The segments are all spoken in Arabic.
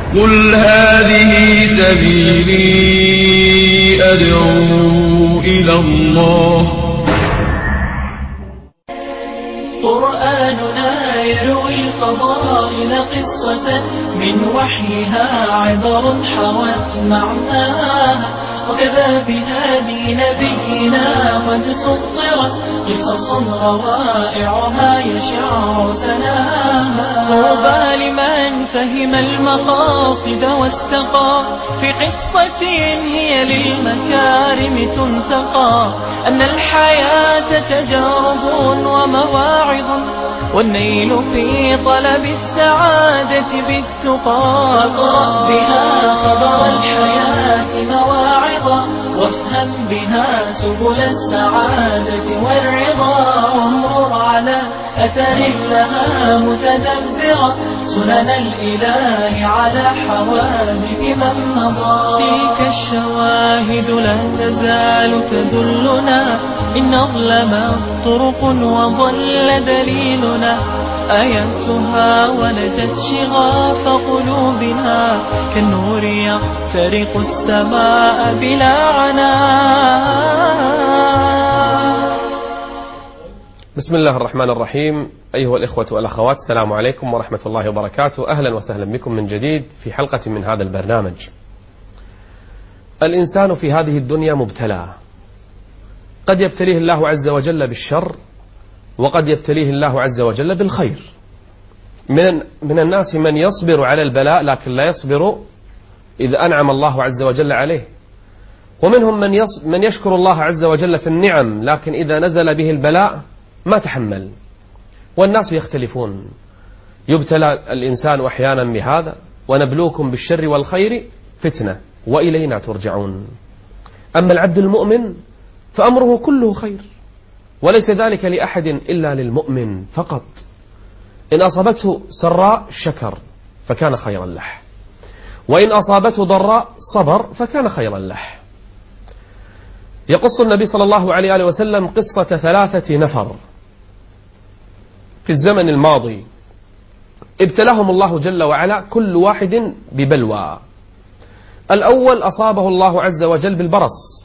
قل هذه سبيلي أدعو إلى الله. قرآننا يروي الفضائل قصة من وحيها عبر حوت معناها، وكذا بهادي نبينا قد سطرت قصص روائعها يشع سناها. طوبى لمن فهم المقاصد واستقى في قصة هي للمكارم تنتقى، أن الحياة تجارب ومواعظ، والنيل في طلب السعادة بالتقى. اقرأ بها خبر الحياة مواعظا، وافهم بها سبل السعادة والرضا، وامرر على أثر لها متدبرا سنن الإله على حوادث من مضى. تلك الشواهد لا تزال تدلنا إن أظلم طرق وضل دليلنا، آياتها ولجت شغاف قلوبنا كالنور يخترق السماء بلا عناء. بسم الله الرحمن الرحيم. أيها الإخوة والأخوات، السلام عليكم ورحمة الله وبركاته. أهلا وسهلا بكم من جديد في حلقة من هذا البرنامج. الإنسان في هذه الدنيا مبتلى، قد يبتليه الله عز وجل بالشر، وقد يبتليه الله عز وجل بالخير. من الناس من يصبر على البلاء لكن لا يصبر إذا أنعم الله عز وجل عليه، ومنهم من يشكر الله عز وجل في النعم لكن إذا نزل به البلاء ما تحمل. والناس يختلفون، يبتلى الإنسان أحيانا بهذا، ونبلوكم بالشر والخير فتنة وإلينا ترجعون. أما العبد المؤمن فأمره كله خير، وليس ذلك لأحد إلا للمؤمن فقط. إن أصابته سراء شكر فكان خيرا له، وإن أصابته ضراء صبر فكان خيرا له. يقص النبي صلى الله عليه وسلم قصة 3 نفر في الزمن الماضي ابتلاهم الله جل وعلا كل واحد ببلوى. الأول أصابه الله عز وجل بالبرص،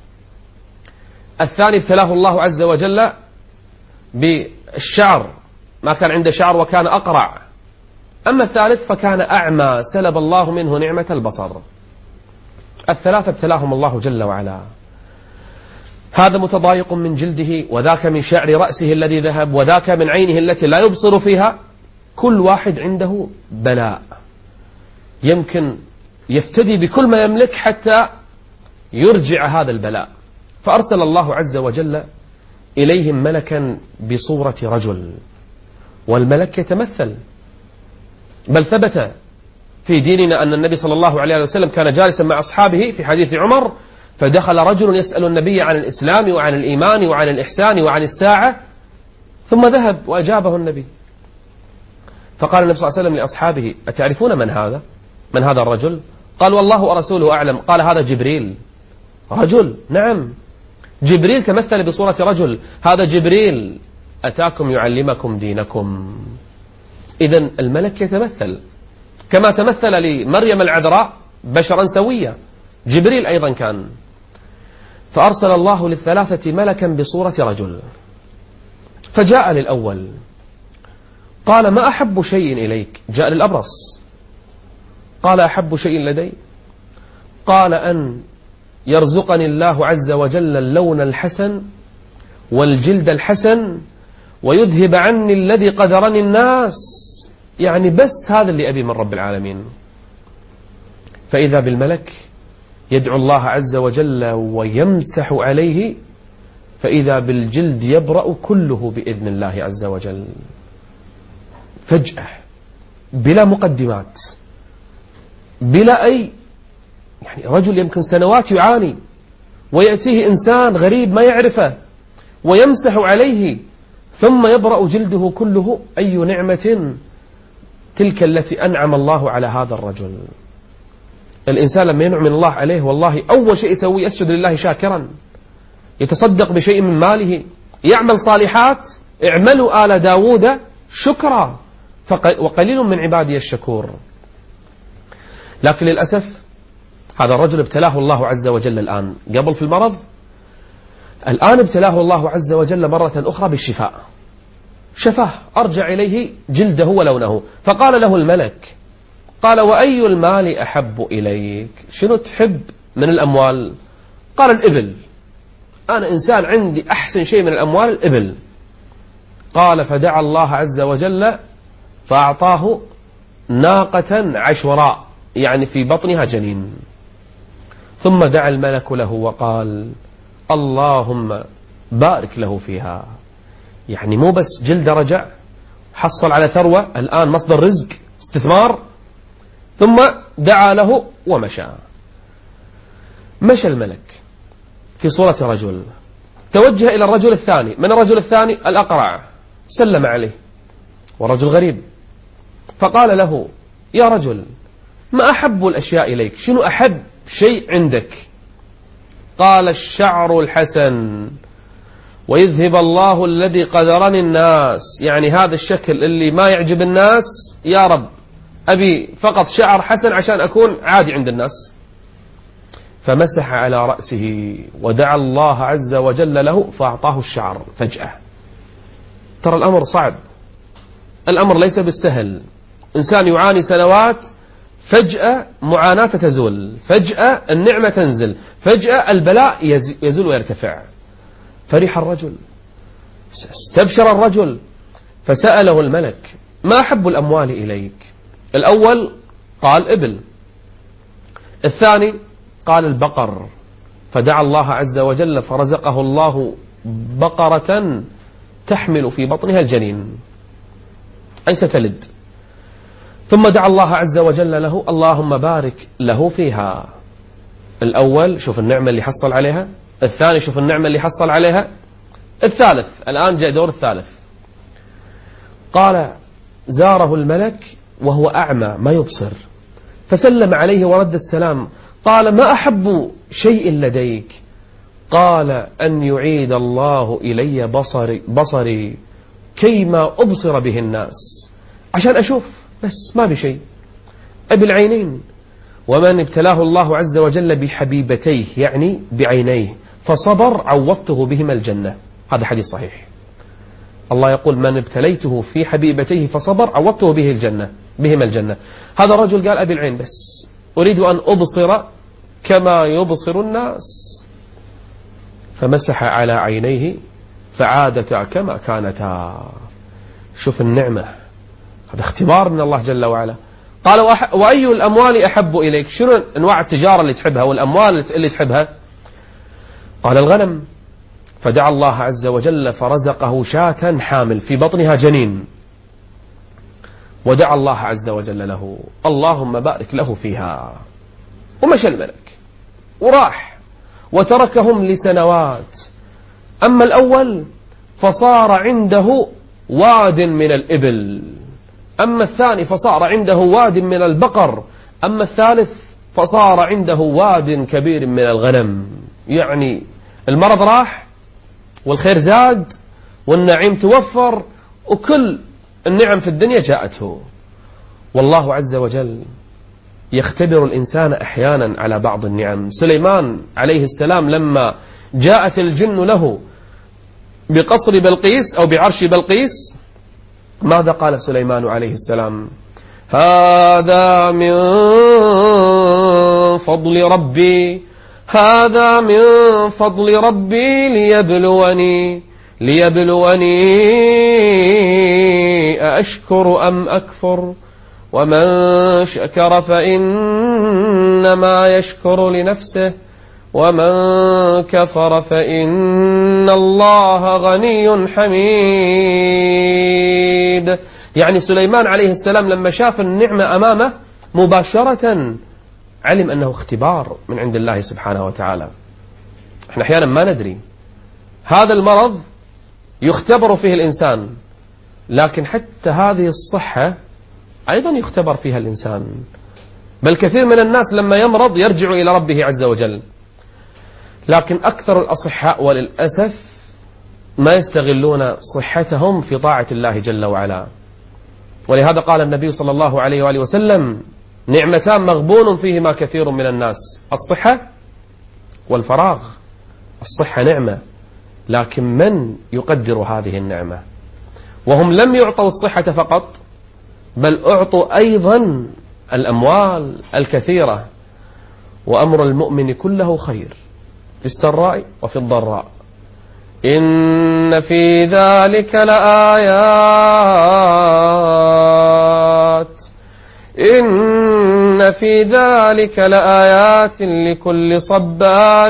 الثاني ابتلاه الله عز وجل بالشعر، ما كان عنده شعر وكان أقرع، أما الثالث فكان أعمى سلب الله منه نعمة البصر. الثلاثة ابتلاهم الله جل وعلا، هذا متضايق من جلده، وذاك من شعر رأسه الذي ذهب، وذاك من عينه التي لا يبصر فيها. كل واحد عنده بلاء، يمكن يفتدي بكل ما يملك حتى يرجع هذا البلاء. فأرسل الله عز وجل إليهم ملكا بصورة رجل، والملك يتمثل، بل ثبت في ديننا أن النبي صلى الله عليه وسلم كان جالسا مع أصحابه في حديث عمر، فدخل رجل يسأل النبي عن الإسلام وعن الإيمان وعن الإحسان وعن الساعة، ثم ذهب وأجابه النبي. فقال النبي صلى الله عليه وسلم لأصحابه: أتعرفون من هذا الرجل؟ قال: والله ورسوله أعلم. قال: هذا جبريل. رجل؟ نعم، جبريل تمثل بصورة رجل، هذا جبريل أتاكم يعلمكم دينكم. إذن الملك يتمثل، كما تمثل لمريم العذراء بشرا سويا، جبريل أيضا كان. فأرسل الله للثلاثة ملكا بصورة رجل، فجاء للأول قال: ما أحب شيء إليك؟ جاء للأبرص قال: أحب شيء لدي؟ قال: أن يرزقني الله عز وجل اللون الحسن والجلد الحسن، ويذهب عني الذي قدرني الناس. يعني بس هذا اللي أبي من رب العالمين. فإذا بالملك يدعو الله عز وجل ويمسح عليه، فإذا بالجلد يبرأ كله بإذن الله عز وجل، فجأة بلا مقدمات، بلا أي يعني رجل يمكن سنوات يعاني، ويأتيه إنسان غريب ما يعرفه ويمسح عليه، ثم يبرأ جلده كله. أي نعمة تلك التي أنعم الله على هذا الرجل. الإنسان لما ينعم الله عليه والله أول شيء يسوي يسجد لله شاكرا، يتصدق بشيء من ماله، يعمل صالحات. اعملوا آل داود شكرا وقليل من عبادي الشكور. لكن للأسف هذا الرجل ابتلاه الله عز وجل الآن، قبل في المرض، الآن ابتلاه الله عز وجل مرة أخرى بالشفاء، شفاه، أرجع إليه جلده ولونه. فقال له الملك، قال: وأي المال أحب إليك؟ شنو تحب من الأموال؟ قال: الإبل، أنا إنسان عندي أحسن شيء من الأموال الإبل. قال: فدعا الله عز وجل فأعطاه ناقة عشوراء، يعني في بطنها جنين. ثم دعا الملك له وقال: اللهم بارك له فيها. يعني مو بس جلد رجع، حصل على ثروة، الآن مصدر رزق، استثمار. ثم دعا له ومشى. مشى الملك في صورة رجل، توجه إلى الرجل الثاني. من الرجل الثاني؟ الأقرع، سلم عليه، ورجل غريب. فقال له: يا رجل، ما أحب الأشياء إليك؟ شنو أحب شيء عندك؟ قال: الشعر الحسن، ويذهب الله الذي قدرني الناس. يعني هذا الشكل اللي ما يعجب الناس، يا رب أبي فقط شعر حسن عشان أكون عادي عند الناس. فمسح على رأسه ودعا الله عز وجل له فأعطاه الشعر فجأة. ترى الأمر صعب، الأمر ليس بالسهل. إنسان يعاني سنوات، فجأة معاناة تزول، فجأة النعمة تنزل، فجأة البلاء يزول ويرتفع. فرح الرجل، استبشر الرجل، فسأله الملك: ما أحب الأموال إليك؟ الأول قال إبل، الثاني قال البقر. فدعا الله عز وجل فرزقه الله بقرة تحمل في بطنها الجنين، أي ستلد. ثم دعا الله عز وجل له: اللهم بارك له فيها. الأول شوف النعمة اللي حصل عليها، الثاني شوف النعمة اللي حصل عليها، الثالث الآن جاء دور الثالث. قال: زاره الملك وهو أعمى ما يبصر، فسلم عليه ورد السلام. قال: ما أحب شيء لديك؟ قال: أن يعيد الله إلي بصري كيما أبصر به الناس، عشان أشوف بس، ما بشيء. أبي العينين. ومن ابتلاه الله عز وجل بحبيبتيه، يعني بعينيه، فصبر عوضته بهما الجنة. هذا حديث صحيح. الله يقول: من ابتليته في حبيبتيه فصبر عوضته بهما الجنة. هذا الرجل قال: أبي العين بس، أريد أن أبصر كما يبصر الناس. فمسح على عينيه فعادتا كما كانتا. شوف النعمة، هذا اختبار من الله جل وعلا. قال: وأي الأموال أحب إليك؟ شنو أنواع التجارة اللي تحبها والأموال اللي تحبها؟ قال: الغنم. فدعا الله عز وجل فرزقه شاة حامل في بطنها جنين. ودعا الله عز وجل له: اللهم بارك له فيها. ومشى الملك وراح وتركهم لسنوات. أما الأول فصار عنده واد من الإبل، أما الثاني فصار عنده واد من البقر، أما الثالث فصار عنده واد كبير من الغنم. يعني المرض راح والخير زاد والنعيم توفر وكل النعم في الدنيا جاءته. والله عز وجل يختبر الإنسان أحيانا على بعض النعم. سليمان عليه السلام لما جاءت الجن له بقصر بلقيس أو بعرش بلقيس، ماذا قال سليمان عليه السلام؟ هذا من فضل ربي، هذا من فضل ربي ليبلوني أأشكر أم أكفر، ومن شكر فإنما يشكر لنفسه، ومن كفر فإن الله غني حميد. يعني سليمان عليه السلام لما شاف النعمة أمامه مباشرة علم أنه اختبار من عند الله سبحانه وتعالى. احنا أحيانا ما ندري، هذا المرض يختبر فيه الإنسان، لكن حتى هذه الصحة أيضا يختبر فيها الإنسان. بل كثير من الناس لما يمرض يرجع إلى ربه عز وجل، لكن أكثر الأصحاء وللأسف ما يستغلون صحتهم في طاعة الله جل وعلا. ولهذا قال النبي صلى الله عليه وآله وسلم: نعمتان مغبون فيهما كثير من الناس: الصحة والفراغ. الصحة نعمة، لكن من يقدر هذه النعمة؟ وهم لم يعطوا الصحة فقط، بل أعطوا أيضا الأموال الكثيرة. وأمر المؤمن كله خير في السراء وفي الضراء. إن في ذلك لآيات لكل صبار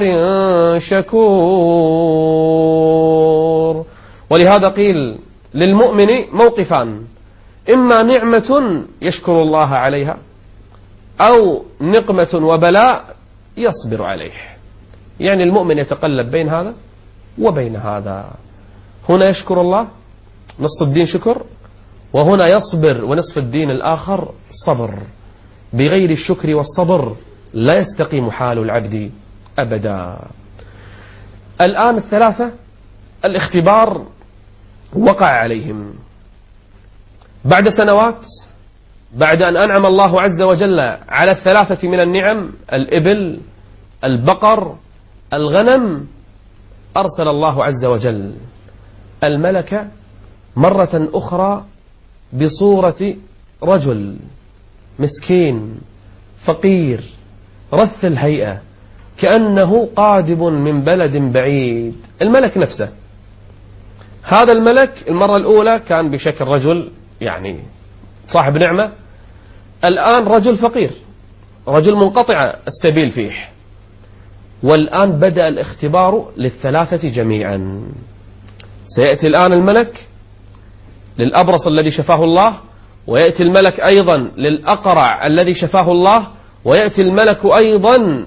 شكور. ولهذا قيل للمؤمن موقفان: إما نعمة يشكر الله عليها، أو نقمة وبلاء يصبر عليه. يعني المؤمن يتقلب بين هذا وبين هذا. هنا يشكر الله، نصف الدين شكر، وهنا يصبر ونصف الدين الآخر صبر. بغير الشكر والصبر لا يستقيم حال العبد أبدا. الآن الثلاثة الاختبار وقع عليهم بعد سنوات، بعد أن أنعم الله عز وجل على الثلاثة من النعم: الإبل، البقر، الغنم. أرسل الله عز وجل الملك مرة أخرى بصورة رجل مسكين فقير رث الهيئة، كأنه قادم من بلد بعيد. الملك نفسه، هذا الملك المرة الأولى كان بشكل رجل يعني صاحب نعمة، الآن رجل فقير، رجل منقطع السبيل فيه. والآن بدأ الاختبار للثلاثة جميعا. سيأتي الآن الملك للأبرص الذي شفاه الله، ويأتي الملك أيضا للأقرع الذي شفاه الله، ويأتي الملك أيضا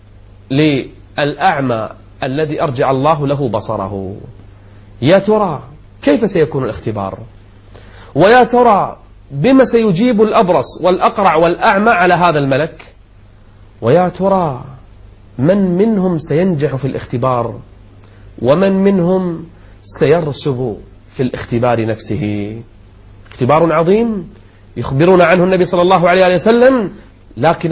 للأعمى الذي أرجع الله له بصره. يا ترى كيف سيكون الاختبار؟ ويا ترى بما سيجيب الأبرص والأقرع والأعمى على هذا الملك؟ ويا ترى من منهم سينجح في الاختبار، ومن منهم سيرسب في الاختبار نفسه؟ اختبار عظيم يخبرنا عنه النبي صلى الله عليه وسلم. لكن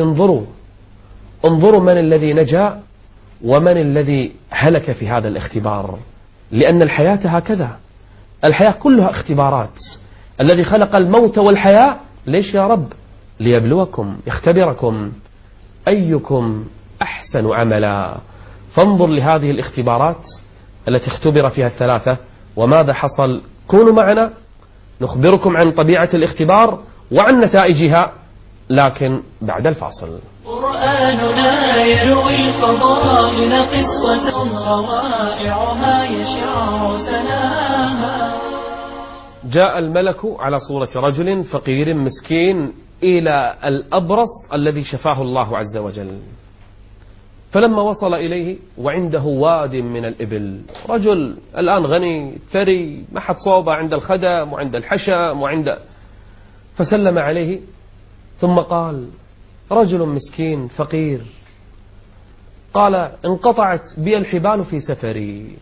انظروا من الذي نجا ومن الذي هلك في هذا الاختبار. لأن الحياة هكذا، الحياة كلها اختبارات. الذي خلق الموت والحياة ليش يا رب؟ ليبلوكم، يختبركم أيكم أحسن عملا. فانظر لهذه الاختبارات التي اختبر فيها الثلاثة وماذا حصل. كونوا معنا نخبركم عن طبيعة الاختبار وعن نتائجها، لكن بعد الفاصل. قرآننا يروي الفضائل قصة روائعها يشع سناها. جاء الملك على صورة رجل فقير مسكين إلى الأبرص الذي شفاه الله عز وجل. فلما وصل إليه وعنده واد من الإبل، رجل الآن غني ثري، ما حد صوبة عند الخدم وعند الحشم فسلم عليه، ثم قال: رجل مسكين فقير، قال: انقطعت بي الحبال في سفري،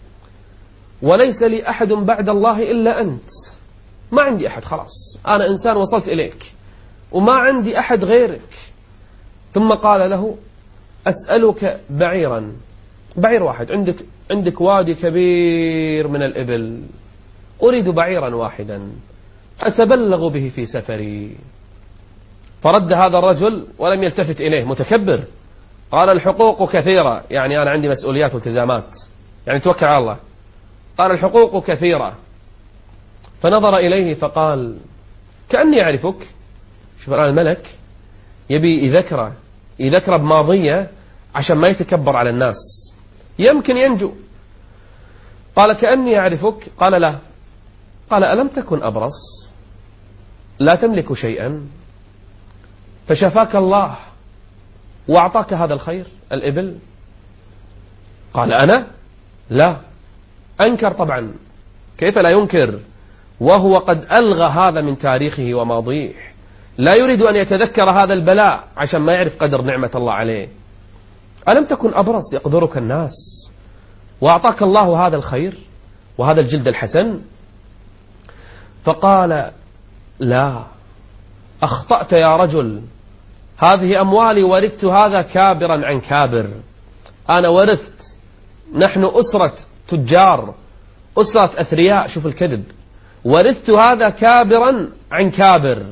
وليس لي أحد بعد الله إلا أنت. ما عندي أحد، خلاص أنا إنسان وصلت إليك وما عندي أحد غيرك. ثم قال له: أسألك بعيرا، بعير واحد، عندك وادي كبير من الإبل، أريد بعيرا واحدا أتبلغ به في سفري. فرد هذا الرجل ولم يلتفت إليه، متكبر، قال: الحقوق كثيرة، يعني أنا عندي مسؤوليات والتزامات، يعني توكل على الله. قال: الحقوق كثيرة. فنظر إليه فقال: كأني أعرفك. شوف الآن الملك يبي يذكر بماضية عشان ما يتكبر على الناس، يمكن ينجو. قال: كأني أعرفك. قال: لا. قال: ألم تكن أبرص لا تملك شيئا فشفاك الله وأعطاك هذا الخير الإبل؟ قال: أنا؟ لا. أنكر طبعا، كيف لا ينكر وهو قد ألغى هذا من تاريخه وماضيه، لا يريد أن يتذكر هذا البلاء عشان ما يعرف قدر نعمة الله عليه. ألم تكن أبرص يقدرك الناس وأعطاك الله هذا الخير وهذا الجلد الحسن؟ فقال: لا، أخطأت يا رجل، هذه أموالي ورثت هذا كابرا عن كابر. أنا ورثت، نحن أسرة تجار، أسرة أثرياء، شوف الكذب، ورثت هذا كابرا عن كابر.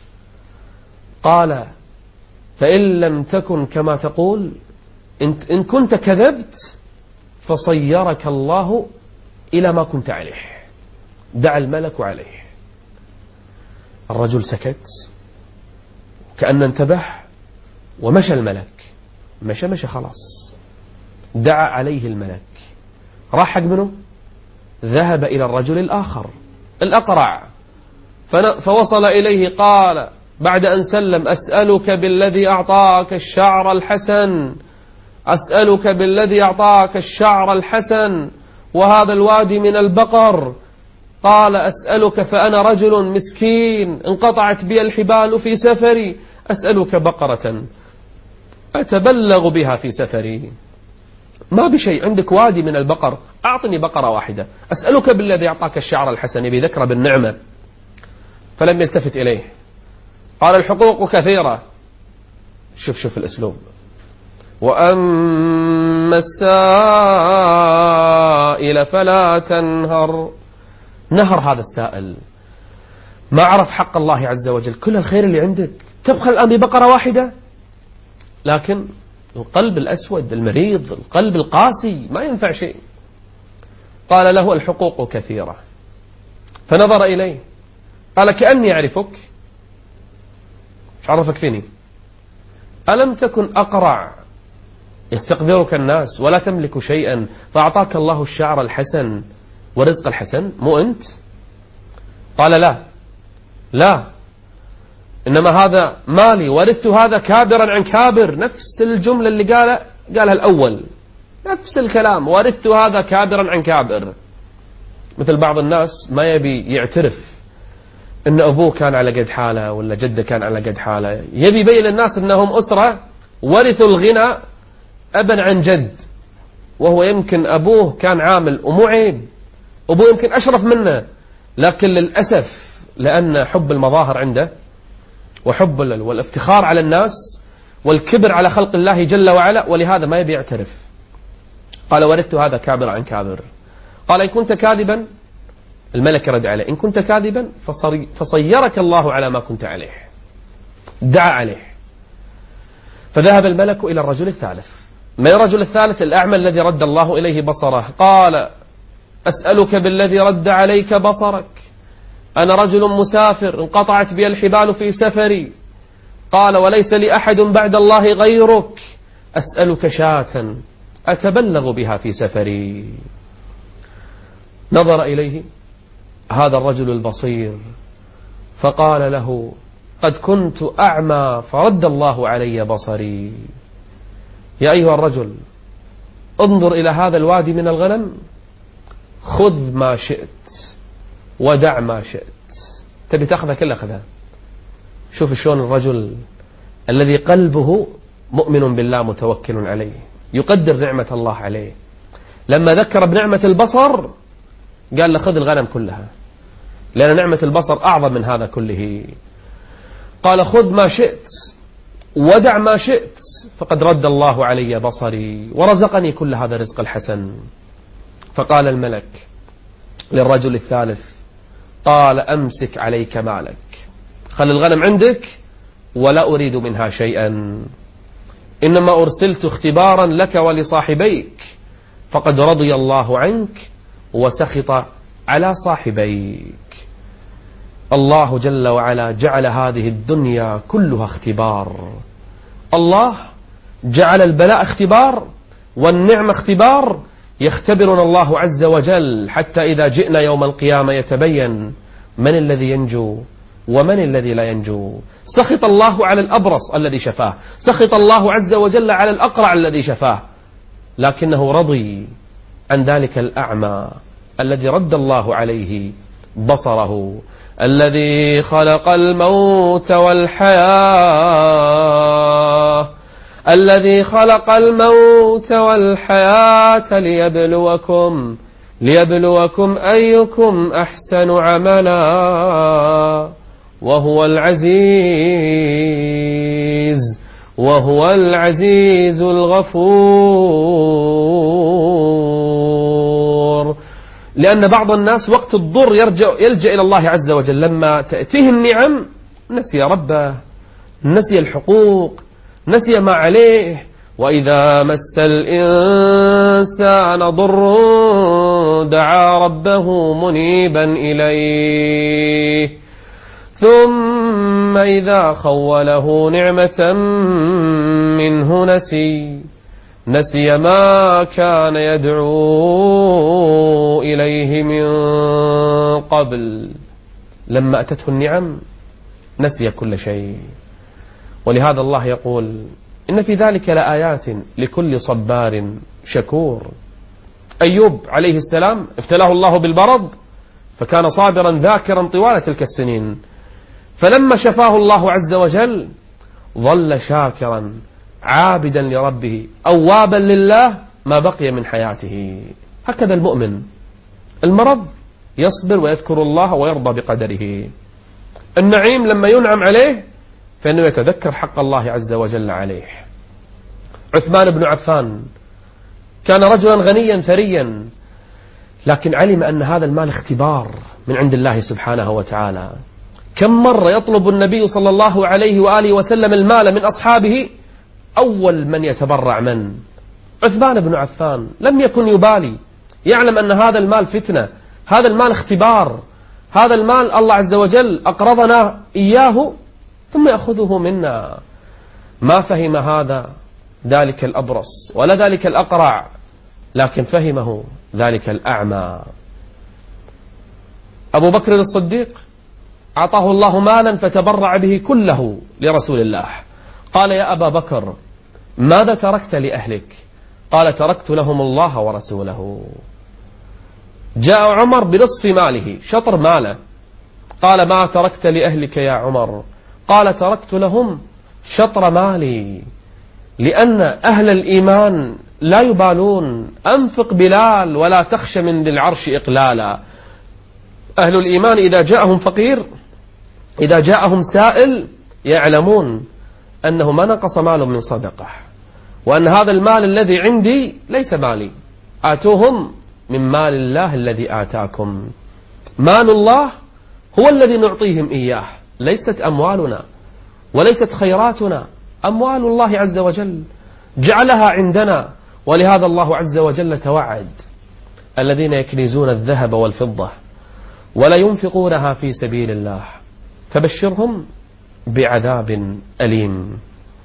قال فإن لم تكن كما تقول، إن كنت كذبت فصيرك الله إلى ما كنت عليه، دعا الملك عليه. الرجل سكت كأن انتبه ومشى الملك، مشى خلاص. دعا عليه الملك، راح حق منه، ذهب إلى الرجل الآخر الأقرع فوصل إليه. قال بعد أن سلم: أسألك بالذي أعطاك الشعر الحسن، أسألك بالذي أعطاك الشعر الحسن وهذا الوادي من البقر. قال: أسألك فأنا رجل مسكين انقطعت بي الحبال في سفري، أسألك بقرة أتبلغ بها في سفري، ما بشيء، عندك وادي من البقر، أعطني بقرة واحدة. أسألك بالذي أعطاك الشعر الحسن، بذكر بالنعمة. فلم يلتفت إليه. قال: الحقوق كثيرة. شوف الأسلوب. وأما السائل فلا تنهر. نهر هذا السائل، ما عرف حق الله عز وجل، كل الخير اللي عندك تبخل الآن ببقرة واحدة. لكن القلب الأسود المريض، القلب القاسي، ما ينفع شيء. قال له: الحقوق كثيرة. فنظر إليه قال: كأني أعرفك. مش عرفك فيني؟ ألم تكن أقرع يستقذرك الناس ولا تملك شيئا فأعطاك الله الشعر الحسن ورزق الحسن، مو أنت؟ قال: لا، إنما هذا مالي، ورثت هذا كابرا عن كابر. نفس الجملة اللي قالها الأول، نفس الكلام، ورثت هذا كابرا عن كابر. مثل بعض الناس ما يبي يعترف إن أبوه كان على قد حاله ولا جده كان على قد حاله، يبي يبين للناس أنهم أسرة ورثوا الغنى أبا عن جد، وهو يمكن أبوه كان عامل، ومو عيب، أبوه يمكن أشرف منه، لكن للأسف لأن حب المظاهر عنده وحب والافتخار على الناس والكبر على خلق الله جل وعلا، ولهذا ما يبي يعترف. قال: ورثت هذا كابر عن كابر. قال: إن كنت كاذبا، الملك رد عليه: إن كنت كاذبا فصيرك الله على ما كنت عليه، دعا عليه. فذهب الملك إلى الرجل الثالث. ما الرجل الثالث؟ الأعمى الذي رد الله إليه بصره. قال: أسألك بالذي رد عليك بصرك، أنا رجل مسافر انقطعت بي الحبال في سفري. قال: وليس لي أحد بعد الله غيرك، أسألك شاة أتبلغ بها في سفري. نظر إليه هذا الرجل البصير فقال له: قد كنت أعمى فرد الله علي بصري. يا أيها الرجل، انظر إلى هذا الوادي من الغنم، خذ ما شئت ودع ما شئت. تبي تأخذها كلها أخذها. شوف شلون الرجل الذي قلبه مؤمن بالله متوكل عليه يقدر نعمة الله عليه، لما ذكر بنعمة البصر قال له: خذ الغنم كلها، لأن نعمة البصر أعظم من هذا كله. قال: خذ ما شئت ودع ما شئت، فقد رد الله علي بصري ورزقني كل هذا الرزق الحسن. فقال الملك للرجل الثالث، قال: أمسك عليك مالك، خل الغنم عندك ولا أريد منها شيئا، إنما أرسلت اختبارا لك ولصاحبيك، فقد رضي الله عنك وسخط على صاحبيك. الله جل وعلا جعل هذه الدنيا كلها اختبار. الله جعل البلاء اختبار والنعمة اختبار، يختبرنا الله عز وجل حتى إذا جئنا يوم القيامة يتبين من الذي ينجو ومن الذي لا ينجو. سخط الله على الأبرص الذي شفاه، سخط الله عز وجل على الأقرع الذي شفاه، لكنه رضي عن ذلك الأعمى الذي رد الله عليه بصره. الذي خلق الموت والحياة، الذي خلق الموت والحياة ليبلوكم أيكم أحسن عملا وهو العزيز وهو العزيز الغفور. لأن بعض الناس وقت الضر يلجأ إلى الله عز وجل، لما تأتيه النعم نسي ربه، نسي الحقوق، نسي ما عليه. وإذا مس الإنسان ضر دعا ربه منيبا إليه، ثم إذا خوله نعمة منه نسي ما كان يدعو إليه من قبل. لما أتته النعم نسي كل شيء. ولهذا الله يقول: إن في ذلك لآيات لكل صبار شكور. أيوب عليه السلام ابتلاه الله بالمرض، فكان صابرا ذاكرا طوال تلك السنين، فلما شفاه الله عز وجل ظل شاكرا عابدا لربه أوابا لله ما بقي من حياته. هكذا المؤمن، المرض يصبر ويذكر الله ويرضى بقدره. النعيم لما ينعم عليه فإنه يتذكر حق الله عز وجل عليه. عثمان بن عفان كان رجلا غنيا ثريا، لكن علم أن هذا المال اختبار من عند الله سبحانه وتعالى. كم مرة يطلب النبي صلى الله عليه وآله وسلم المال من أصحابه، أول من يتبرع من؟ عثمان بن عفان. لم يكن يبالي، يعلم أن هذا المال فتنة، هذا المال اختبار، هذا المال الله عز وجل أقرضنا إياه ثم يأخذه منا. ما فهم هذا ذلك الأبرص ولا ذلك الأقرع، لكن فهمه ذلك الأعمى. أبو بكر الصديق أعطاه الله مالا فتبرع به كله لرسول الله. قال: يا أبا بكر ماذا تركت لأهلك؟ قال: تركت لهم الله ورسوله. جاء عمر بنصف ماله، شطر ماله. قال: ما تركت لأهلك يا عمر؟ قال: تركت لهم شطر مالي. لأن أهل الإيمان لا يبالون، أنفق بلال ولا تخش من ذي العرش إقلالا. أهل الإيمان إذا جاءهم فقير، إذا جاءهم سائل، يعلمون أنه ما نقص مال من صدقة، وأن هذا المال الذي عندي ليس مالي، آتوهم من مال الله الذي آتاكم. مال الله هو الذي نعطيهم إياه، ليست أموالنا وليست خيراتنا، أموال الله عز وجل جعلها عندنا. ولهذا الله عز وجل توعد: الذين يكنزون الذهب والفضة ولا ينفقونها في سبيل الله فبشرهم بعذاب أليم.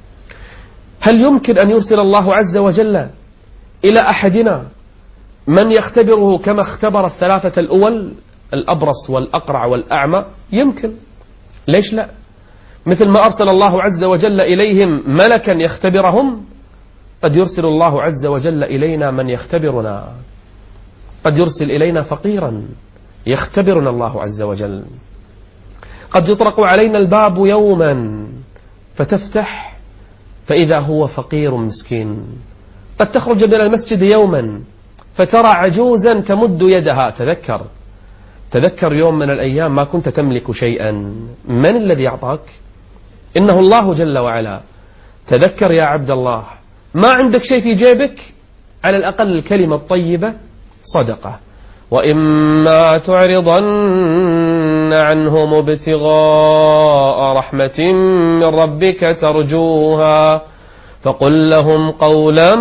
هل يمكن أن يرسل الله عز وجل إلى أحدنا من يختبره كما اختبر الثلاثة الأول، الأبرص والأقرع والأعمى؟ يمكن، ليش لا؟ مثل ما أرسل الله عز وجل إليهم ملكا يختبرهم، قد يرسل الله عز وجل إلينا من يختبرنا. قد يرسل إلينا فقيرا يختبرنا الله عز وجل. قد يطرق علينا الباب يوما فتفتح فإذا هو فقير مسكين. قد تخرج من المسجد يوما فترى عجوزا تمد يدها. تذكر يوم من الأيام ما كنت تملك شيئا، من الذي أعطاك؟ إنه الله جل وعلا. تذكر يا عبد الله، ما عندك شيء في جيبك، على الأقل الكلمة الطيبة صدقة. وإما تعرضن عنهم ابتغاء رحمة من ربك ترجوها فقل لهم قولا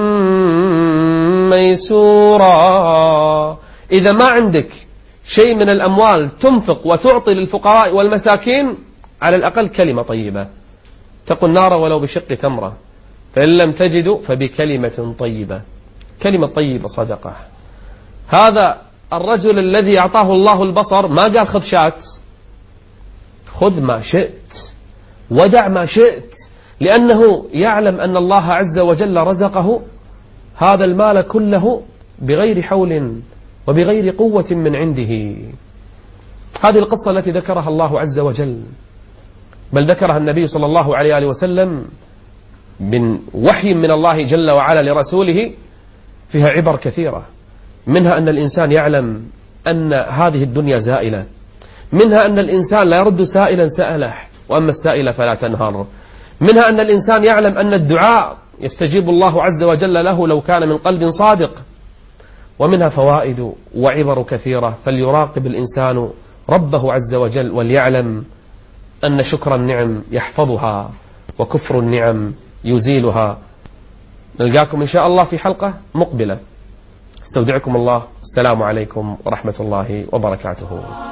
ميسورا. إذا ما عندك شيء من الأموال تنفق وتعطي للفقراء والمساكين، على الأقل كلمة طيبة، تقوا النار ولو بشق تمرة، فإن لم تجدوا فبكلمة طيبة. كلمة طيبة صدقة. هذا الرجل الذي أعطاه الله البصر ما قال خذ شات، خذ ما شئت ودع ما شئت، لأنه يعلم أن الله عز وجل رزقه هذا المال كله بغير حول وبغير قوة من عنده. هذه القصة التي ذكرها الله عز وجل، بل ذكرها النبي صلى الله عليه وسلم من وحي من الله جل وعلا لرسوله، فيها عبر كثيرة. منها أن الإنسان يعلم أن هذه الدنيا زائلة، منها أن الإنسان لا يرد سائلا سأله، وأما السائل فلا تنهر، منها أن الإنسان يعلم أن الدعاء يستجيب الله عز وجل له لو كان من قلب صادق. ومنها فوائد وعبر كثيرة، فليراقب الإنسان ربه عز وجل وليعلم أن شكر النعم يحفظها وكفر النعم يزيلها. نلقاكم إن شاء الله في حلقة مقبلة. استودعكم الله. السلام عليكم ورحمة الله وبركاته.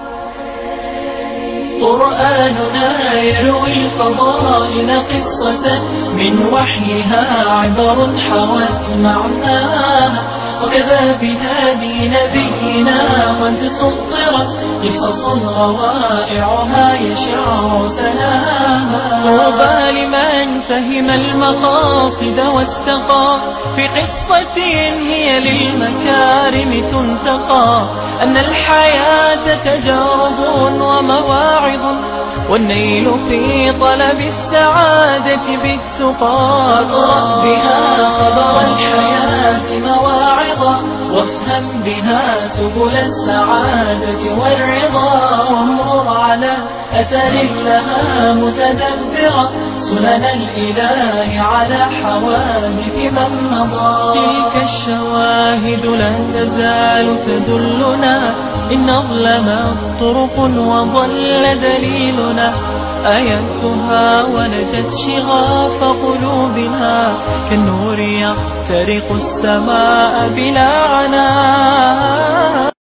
قرآننا يروي الفضائل قصة من وحيها عبر حوت معناها، وكذا بهادي نبينا قد سطرت قصص روائعها يشع سناها. طوبى لمن فهم المقاصد واستقى في قصة هي للمكارم تنتقى، أن الحياة تجارب ومواعظ والنيل في طلب السعادة بالتقى. اقرأ بها خبر الحياة مواعظا، وافهم بها سبل السعادة والرضا، وامر على أثر لها متدبرا سنن الإله على حوادث من مضى. تلك الشواهد لا تزال تدلنا إن أظلمت طرق وضل دليلنا، آياتها ونجت شغاف قلوبنا كالنور يخترق السماء بلا عناء.